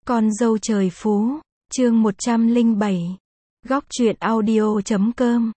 Con dâu trời phú, chương 107. Góc truyện audio.com.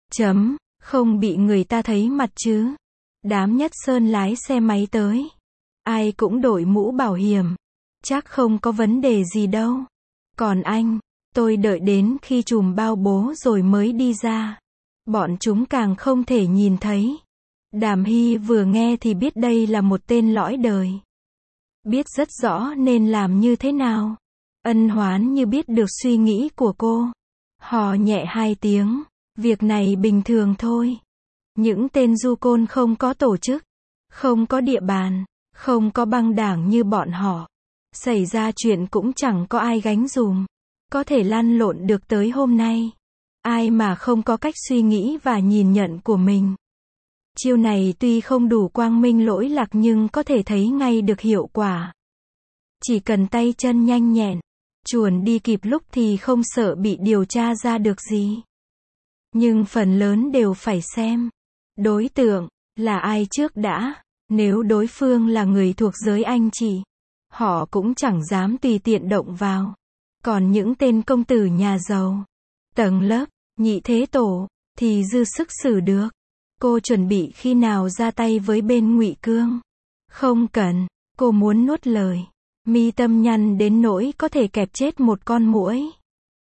Không bị người ta thấy mặt chứ. Đám Nhất Sơn lái xe máy tới. Ai cũng đội mũ bảo hiểm. Chắc không có vấn đề gì đâu. Còn anh, tôi đợi đến khi trùm bao bố rồi mới đi ra. Bọn chúng càng không thể nhìn thấy. Đàm Hy vừa nghe thì biết đây là một tên lõi đời. Biết rất rõ nên làm như thế nào. Ân Hoán như biết được suy nghĩ của cô. Hò nhẹ 2 tiếng. Việc này bình thường thôi. Những tên du côn không có tổ chức, không có địa bàn, không có băng đảng như bọn họ. Xảy ra chuyện cũng chẳng có ai gánh dùm. Có thể lăn lộn được tới hôm nay. Ai mà không có cách suy nghĩ và nhìn nhận của mình. Chiêu này tuy không đủ quang minh lỗi lạc nhưng có thể thấy ngay được hiệu quả. Chỉ cần tay chân nhanh nhẹn, chuồn đi kịp lúc thì không sợ bị điều tra ra được gì. Nhưng phần lớn đều phải xem đối tượng là ai trước đã. Nếu đối phương là người thuộc giới anh chị, họ cũng chẳng dám tùy tiện động vào. Còn những tên công tử nhà giàu, tầng lớp, nhị thế tổ, thì dư sức xử được. Cô chuẩn bị khi nào ra tay với bên Ngụy Cương? Không cần, cô muốn nuốt lời. Mi tâm nhăn đến nỗi có thể kẹp chết một con muỗi.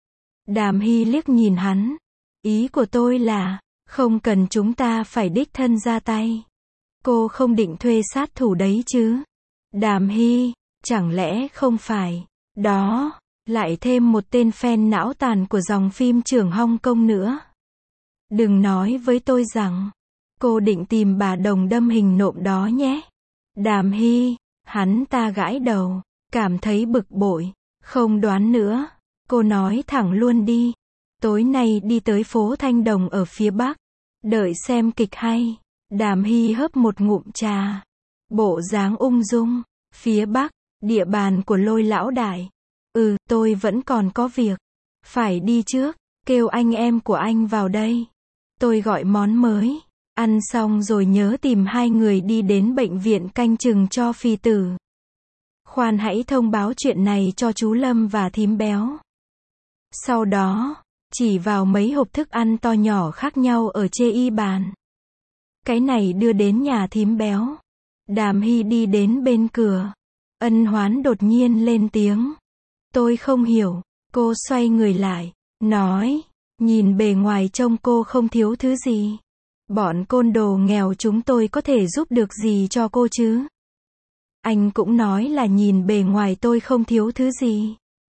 Đàm Hy liếc nhìn hắn. Ý của tôi là, không cần chúng ta phải đích thân ra tay. Cô không định thuê sát thủ đấy chứ? Đàm Hy, chẳng lẽ không phải, đó, lại thêm một tên fan não tàn của dòng phim trưởng Hong Kong nữa. Đừng nói với tôi rằng, cô định tìm bà đồng đâm hình nộm đó nhé. Đàm Hy, hắn ta gãi đầu, cảm thấy bực bội. Không đoán nữa, cô nói thẳng luôn đi. Tối nay đi tới phố Thanh Đồng ở phía Bắc. Đợi xem kịch hay. Đàm Hy hớp một ngụm trà. Bộ dáng ung dung. Phía Bắc, địa bàn của Lôi lão đại. Tôi vẫn còn có việc. Phải đi trước, kêu anh em của anh vào đây. Tôi gọi món mới. Ăn xong rồi nhớ tìm 2 người đi đến bệnh viện canh chừng cho phi tử. Khoan hãy thông báo chuyện này cho chú Lâm và thím Béo. Sau đó, chỉ vào mấy hộp thức ăn to nhỏ khác nhau ở chê y bàn. Cái này đưa đến nhà thím Béo. Đàm Hy đi đến bên cửa. Ân Hoán đột nhiên lên tiếng. Tôi không hiểu. Cô xoay người lại, nói, nhìn bề ngoài trông cô không thiếu thứ gì. Bọn côn đồ nghèo chúng tôi có thể giúp được gì cho cô chứ? Anh cũng nói là nhìn bề ngoài tôi không thiếu thứ gì.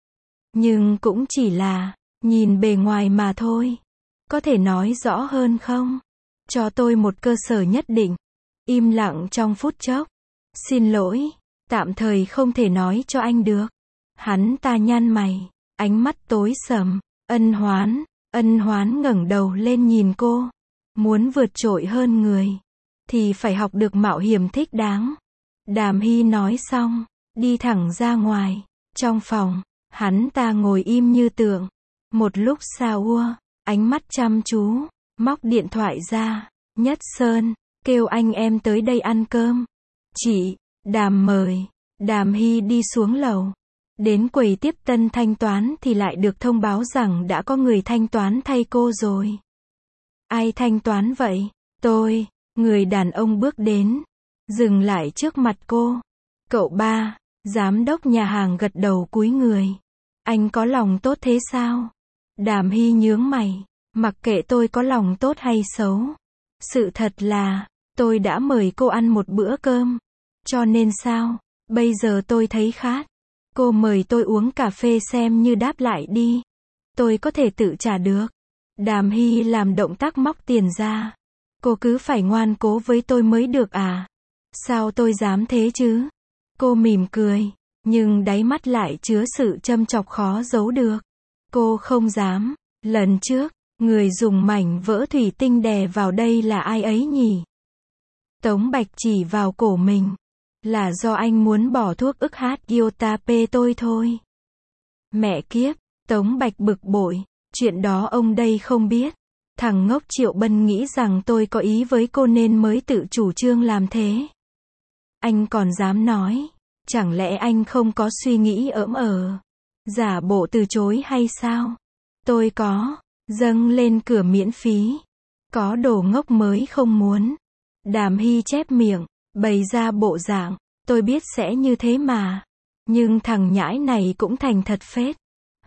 Nhưng cũng chỉ là nhìn bề ngoài mà thôi. Có thể nói rõ hơn không? Cho tôi một cơ sở nhất định. Im lặng trong phút chốc. Xin lỗi, tạm thời không thể nói cho anh được. Hắn ta nhăn mày, ánh mắt tối sầm. Ân Hoán ngẩng đầu lên nhìn cô. Muốn vượt trội hơn người, thì phải học được mạo hiểm thích đáng. Đàm Hy nói xong, đi thẳng ra ngoài. Trong phòng, hắn ta ngồi im như tượng. Một lúc sau ánh mắt chăm chú, móc điện thoại ra. Nhất Sơn, kêu anh em tới đây ăn cơm. Chị, Đàm mời. Đàm Hy đi xuống lầu. Đến quầy tiếp tân thanh toán thì lại được thông báo rằng đã có người thanh toán thay cô rồi. Ai thanh toán vậy? Tôi. Người đàn ông bước đến, dừng lại trước mặt cô. Cậu ba. Giám đốc nhà hàng gật đầu cúi người. Anh có lòng tốt thế sao? Đàm Hy nhướng mày. Mặc kệ tôi có lòng tốt hay xấu. Sự thật là, tôi đã mời cô ăn một bữa cơm. Cho nên sao? Bây giờ tôi thấy khát. Cô mời tôi uống cà phê xem như đáp lại đi. Tôi có thể tự trả được. Đàm Hy làm động tác móc tiền ra. Cô cứ phải ngoan cố với tôi mới được à? Sao tôi dám thế chứ? Cô mỉm cười, nhưng đáy mắt lại chứa sự châm chọc khó giấu được. Cô không dám. Lần trước, người dùng mảnh vỡ thủy tinh đè vào đây là ai ấy nhỉ? Tống Bạch chỉ vào cổ mình. Là do anh muốn bỏ thuốc ức hát iotap tôi thôi. Mẹ kiếp, Tống Bạch bực bội. Chuyện đó ông đây không biết. Thằng ngốc Triệu Bân nghĩ rằng tôi có ý với cô nên mới tự chủ trương làm thế. Anh còn dám nói. Chẳng lẽ anh không có suy nghĩ giả bộ từ chối hay sao? Tôi có, dâng lên cửa miễn phí. Có đồ ngốc mới không muốn. Đàm Hy chép miệng, bày ra bộ dạng, tôi biết sẽ như thế mà. Nhưng thằng nhãi này cũng thành thật phết.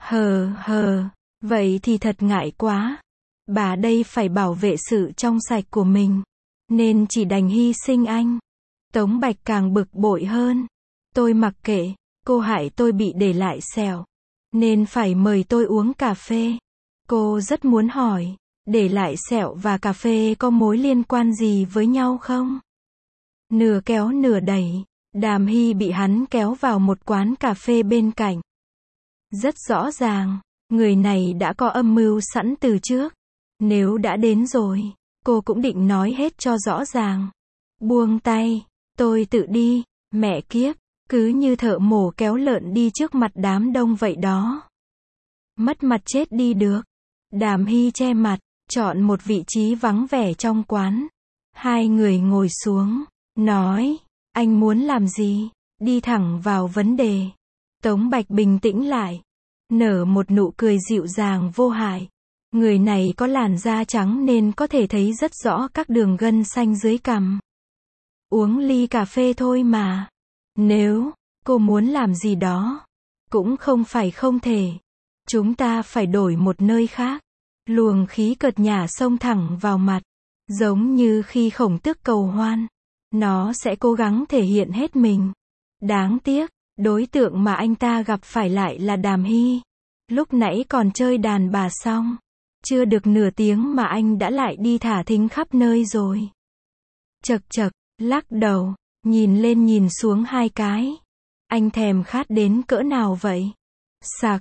Vậy thì thật ngại quá. Bà đây phải bảo vệ sự trong sạch của mình, nên chỉ đành hy sinh anh. Tống Bạch càng bực bội hơn. Tôi mặc kệ, cô hại tôi bị để lại sẹo, nên phải mời tôi uống cà phê. Cô rất muốn hỏi, để lại sẹo và cà phê có mối liên quan gì với nhau không? Nửa kéo nửa đẩy, Đàm Hy bị hắn kéo vào một quán cà phê bên cạnh. Rất rõ ràng, người này đã có âm mưu sẵn từ trước. Nếu đã đến rồi, cô cũng định nói hết cho rõ ràng. Buông tay, tôi tự đi, mẹ kiếp, cứ như thợ mổ kéo lợn đi trước mặt đám đông vậy đó. Mất mặt chết đi được. Đàm Hy che mặt, chọn một vị trí vắng vẻ trong quán. Hai người ngồi xuống, nói, anh muốn làm gì? Đi thẳng vào vấn đề. Tống Bạch bình tĩnh lại, nở một nụ cười dịu dàng vô hại. Người này có làn da trắng nên có thể thấy rất rõ các đường gân xanh dưới cằm. Uống ly cà phê thôi mà. Nếu cô muốn làm gì đó, cũng không phải không thể. Chúng ta phải đổi một nơi khác. Luồng khí cợt nhả xông thẳng vào mặt, giống như khi Khổng Tước cầu hoan. Nó sẽ cố gắng thể hiện hết mình. Đáng tiếc, đối tượng mà anh ta gặp phải lại là Đàm Hy. Lúc nãy còn chơi đàn bà xong, chưa được nửa tiếng mà anh đã lại đi thả thính khắp nơi rồi. Chậc chậc, lắc đầu, nhìn lên nhìn xuống hai cái. Anh thèm khát đến cỡ nào vậy? Sặc,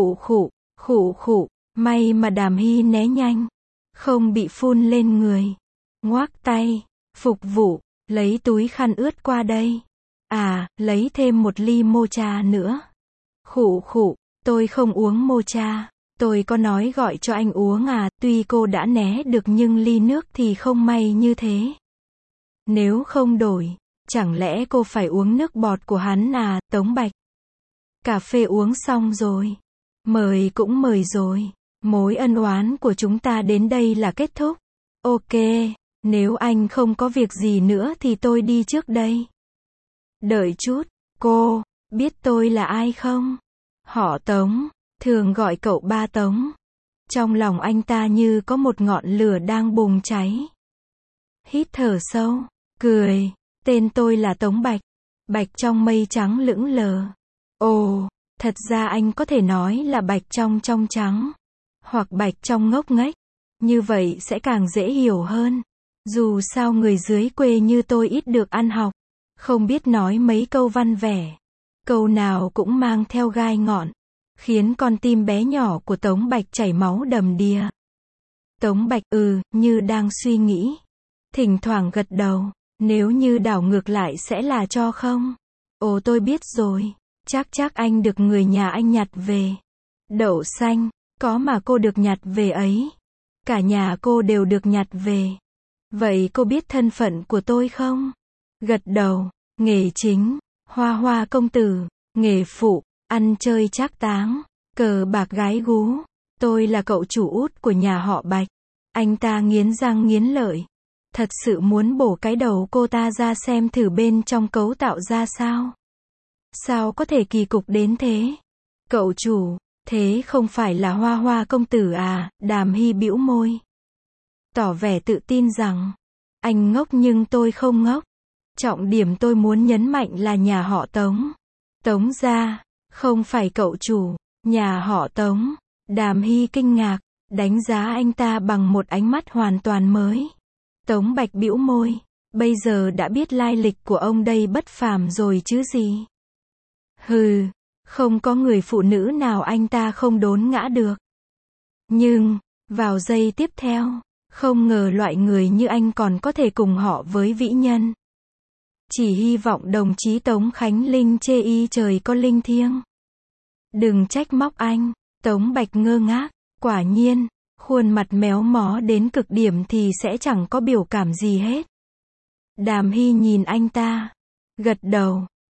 khụ, may mà Đàm Hy né nhanh, không bị phun lên người. Ngoác tay, phục vụ, lấy túi khăn ướt qua đây. À, lấy thêm một ly mocha nữa. Khụ, tôi không uống mocha. Tôi có nói gọi cho anh uống à, tuy cô đã né được nhưng ly nước thì không may như thế. Nếu không đổi, chẳng lẽ cô phải uống nước bọt của hắn à, Tống Bạch? Cà phê uống xong rồi. Mời cũng mời rồi. Mối ân oán của chúng ta đến đây là kết thúc. Ok, nếu anh không có việc gì nữa thì tôi đi trước đây. Đợi chút, cô, biết tôi là ai không? Họ Tống, thường gọi cậu ba Tống. Trong lòng anh ta như có một ngọn lửa đang bùng cháy. Hít thở sâu, cười, tên tôi là Tống Bạch. Bạch trong mây trắng lững lờ. Ồ, thật ra anh có thể nói là bạch trong trắng. Hoặc bạch trong ngốc nghếch. Như vậy sẽ càng dễ hiểu hơn. Dù sao người dưới quê như tôi ít được ăn học, không biết nói mấy câu văn vẻ. Câu nào cũng mang theo gai ngọn, khiến con tim bé nhỏ của Tống Bạch chảy máu đầm đìa. Tống Bạch như đang suy nghĩ. Thỉnh thoảng gật đầu, nếu như đảo ngược lại sẽ là cho không? Ồ tôi biết rồi, chắc anh được người nhà anh nhặt về. Đậu xanh, có mà cô được nhặt về ấy. Cả nhà cô đều được nhặt về. Vậy cô biết thân phận của tôi không? Gật đầu, nghề chính, hoa công tử, nghề phụ, ăn chơi trác táng, cờ bạc gái gú. Tôi là cậu chủ út của nhà họ Bạch. Anh ta nghiến răng nghiến lợi. Thật sự muốn bổ cái đầu cô ta ra xem thử bên trong cấu tạo ra sao. Sao có thể kỳ cục đến thế? Cậu chủ, thế không phải là hoa công tử à? Đàm Hy bĩu môi, tỏ vẻ tự tin rằng, anh ngốc nhưng tôi không ngốc. Trọng điểm tôi muốn nhấn mạnh là nhà họ Tống. Tống gia, không phải cậu chủ, nhà họ Tống. Đàm Hy kinh ngạc, đánh giá anh ta bằng một ánh mắt hoàn toàn mới. Tống Bạch bĩu môi, bây giờ đã biết lai lịch của ông đây bất phàm rồi chứ gì. Hừ, không có người phụ nữ nào anh ta không đốn ngã được. Nhưng, vào giây tiếp theo, không ngờ loại người như anh còn có thể cùng họ với vĩ nhân. Chỉ hy vọng đồng chí Tống Khánh Linh chê y trời có linh thiêng. Đừng trách móc anh. Tống Bạch ngơ ngác, quả nhiên, khuôn mặt méo mó đến cực điểm thì sẽ chẳng có biểu cảm gì hết. Đàm Hy nhìn anh ta, gật đầu,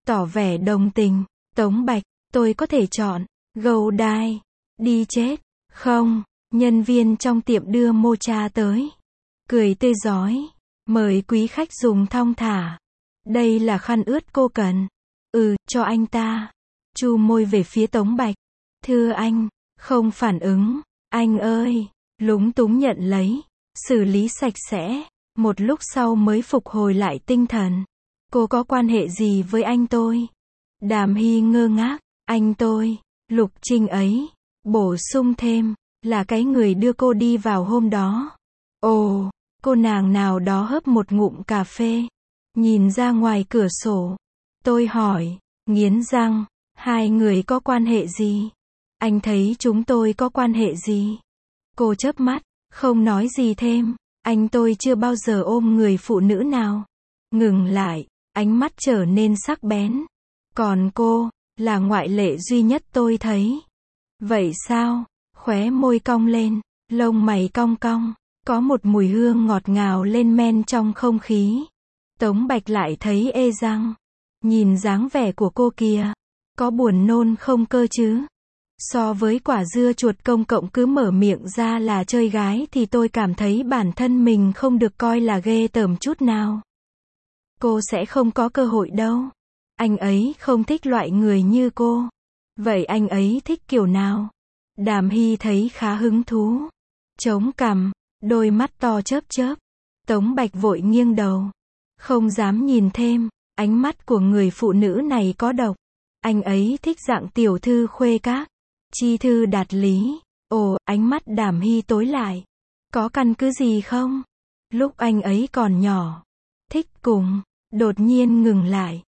tỏ vẻ đồng tình. Tống Bạch, tôi có thể chọn, gầu đai, đi chết, không, nhân viên trong tiệm đưa mocha tới. Cười tươi rói, mời quý khách dùng thong thả. Đây là khăn ướt cô cần. Cho anh ta. Chu môi về phía Tống Bạch. Thưa anh, không phản ứng. Anh ơi, lúng túng nhận lấy, xử lý sạch sẽ. Một lúc sau mới phục hồi lại tinh thần. Cô có quan hệ gì với anh tôi? Đàm Hy ngơ ngác. Anh tôi, Lục Trinh ấy. Bổ sung thêm, là cái người đưa cô đi vào hôm đó. Ồ, cô nàng nào đó hớp một ngụm cà phê. Nhìn ra ngoài cửa sổ. Tôi hỏi, nghiến răng, hai người có quan hệ gì? Anh thấy chúng tôi có quan hệ gì? Cô chớp mắt, không nói gì thêm. Anh tôi chưa bao giờ ôm người phụ nữ nào. Ngừng lại, ánh mắt trở nên sắc bén. Còn cô, là ngoại lệ duy nhất tôi thấy. Vậy sao? Khóe môi cong lên, lông mày cong cong, có một mùi hương ngọt ngào lên men trong không khí. Tống Bạch lại thấy ê răng. Nhìn dáng vẻ của cô kìa, có buồn nôn không cơ chứ? So với quả dưa chuột công cộng cứ mở miệng ra là chơi gái thì tôi cảm thấy bản thân mình không được coi là ghê tởm chút nào. Cô sẽ không có cơ hội đâu. Anh ấy không thích loại người như cô. Vậy anh ấy thích kiểu nào? Đàm Hy thấy khá hứng thú. Chống cằm, đôi mắt to chớp chớp. Tống Bạch vội nghiêng đầu. Không dám nhìn thêm, ánh mắt của người phụ nữ này có độc. Anh ấy thích dạng tiểu thư khuê các. Chi thư đạt lý. Ồ, ánh mắt Đàm Hy tối lại. Có căn cứ gì không? Lúc anh ấy còn nhỏ. Thích cùng. Đột nhiên ngừng lại.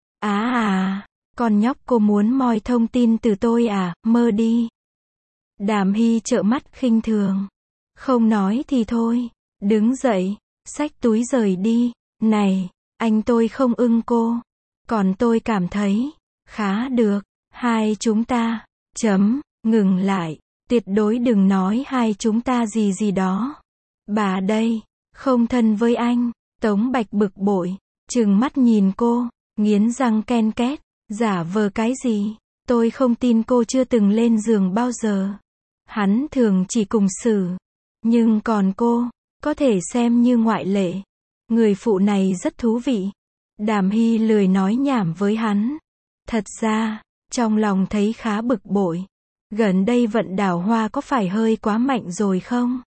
Con nhóc cô muốn moi thông tin từ tôi à, mơ đi. Đàm Hy trợn mắt khinh thường. Không nói thì thôi. Đứng dậy, xách túi rời đi. Này, anh tôi không ưng cô. Còn tôi cảm thấy, khá được. Hai chúng ta, ngừng lại. Tuyệt đối đừng nói hai chúng ta gì gì đó. Bà đây, không thân với anh. Tống Bạch bực bội, trừng mắt nhìn cô, nghiến răng ken két. Giả vờ cái gì? Tôi không tin cô chưa từng lên giường bao giờ. Hắn thường chỉ cùng xử. Nhưng còn cô, có thể xem như ngoại lệ. Người phụ này rất thú vị. Đàm Hy lười nói nhảm với hắn. Thật ra, trong lòng thấy khá bực bội. Gần đây vận đào hoa có phải hơi quá mạnh rồi không?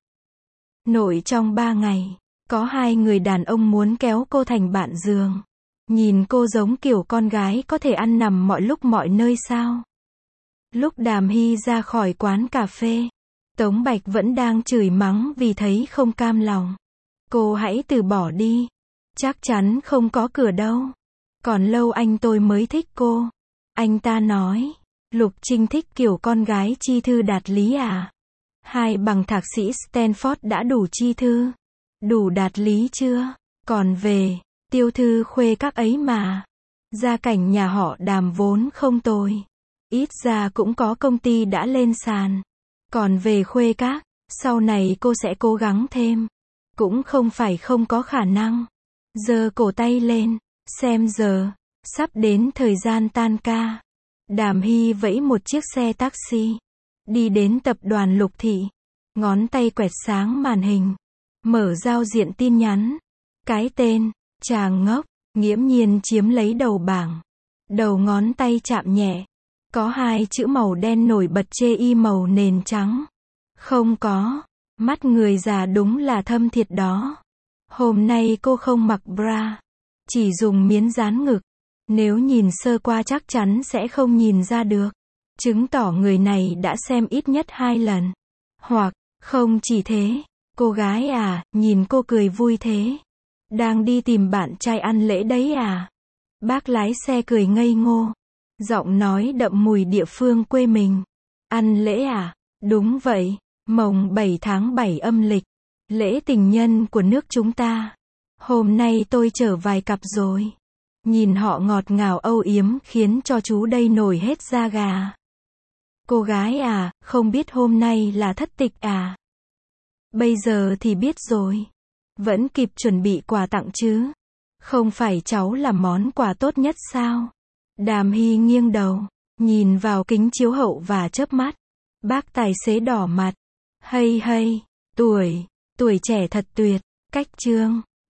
Nội trong 3 ngày, có 2 người đàn ông muốn kéo cô thành bạn giường. Nhìn cô giống kiểu con gái có thể ăn nằm mọi lúc mọi nơi sao? Lúc Đàm Hy ra khỏi quán cà phê, Tống Bạch vẫn đang chửi mắng vì thấy không cam lòng. Cô hãy từ bỏ đi. Chắc chắn không có cửa đâu. Còn lâu anh tôi mới thích cô. Anh ta nói, Lục Trinh thích kiểu con gái chi thư đạt lý à? 2 bằng thạc sĩ Stanford đã đủ chi thư. Đủ đạt lý chưa? Còn về, tiêu thư khuê các ấy mà. Gia cảnh nhà họ Đàm vốn không tồi. Ít ra cũng có công ty đã lên sàn. Còn về khuê các, sau này cô sẽ cố gắng thêm. Cũng không phải không có khả năng. Giơ cổ tay lên, xem giờ, sắp đến thời gian tan ca. Đàm Hy vẫy một chiếc xe taxi. Đi đến tập đoàn Lục Thị. Ngón tay quẹt sáng màn hình. Mở giao diện tin nhắn. Cái tên, chàng ngốc, nghiễm nhiên chiếm lấy đầu bảng. Đầu ngón tay chạm nhẹ. Có 2 chữ màu đen nổi bật chê y màu nền trắng. Không có. Mắt người già đúng là thâm thiệt đó. Hôm nay cô không mặc bra. Chỉ dùng miến dán ngực. Nếu nhìn sơ qua chắc chắn sẽ không nhìn ra được. Chứng tỏ người này đã xem ít nhất 2 lần. Hoặc, không chỉ thế. Cô gái à, nhìn cô cười vui thế. Đang đi tìm bạn trai ăn lễ đấy à? Bác lái xe cười ngây ngô. Giọng nói đậm mùi địa phương quê mình. Ăn lễ à? Đúng vậy. Mồng 7 tháng 7 âm lịch. Lễ tình nhân của nước chúng ta. Hôm nay tôi chở vài cặp rồi. Nhìn họ ngọt ngào âu yếm khiến cho chú đây nổi hết da gà. Cô gái à, không biết hôm nay là thất tịch à? Bây giờ thì biết rồi. Vẫn kịp chuẩn bị quà tặng chứ? Không phải cháu là món quà tốt nhất sao? Đàm Hy nghiêng đầu, nhìn vào kính chiếu hậu và chớp mắt. Bác tài xế đỏ mặt. Hay hay, tuổi trẻ thật tuyệt. Cách chương.